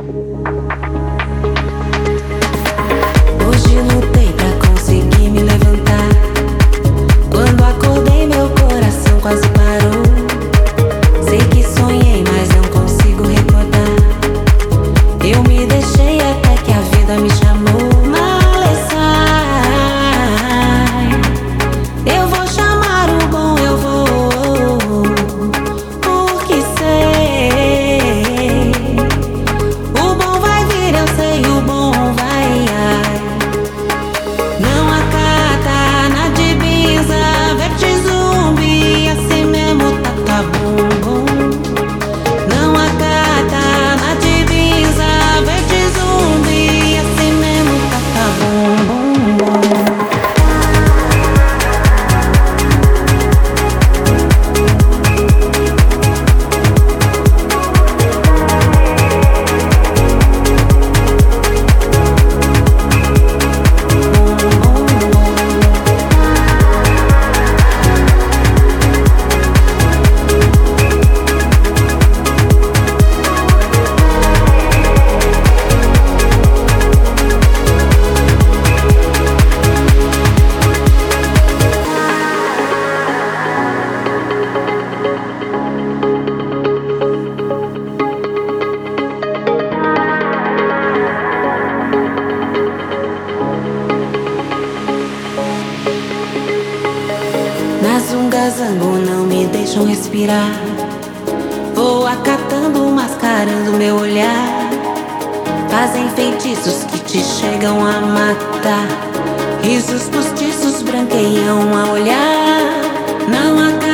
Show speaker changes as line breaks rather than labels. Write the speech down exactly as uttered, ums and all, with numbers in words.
Hoje lutei pra conseguir me levantar. Quando acordei meu coração quase parou. Sei que sonhei, mas não consigo recordar. Eu me deixei até que a vida me chamou. Malessai, eu vou chamar o bom, eu vou, porque sei, o bom vai vir, eu sei, o bom vai. Ai. Não acata, na divisa, verte zumbi, assim mesmo tá, tá bom, bom. Não acata, na divisa, verte zumbi, assim mesmo tá, tá bom, bom, bom. Nas zunga-zango não me deixam respirar. Vou acatando, mascarando meu olhar. Fazem feitiços que te chegam a matar. Risos postiços branqueiam a olhar. Não acata.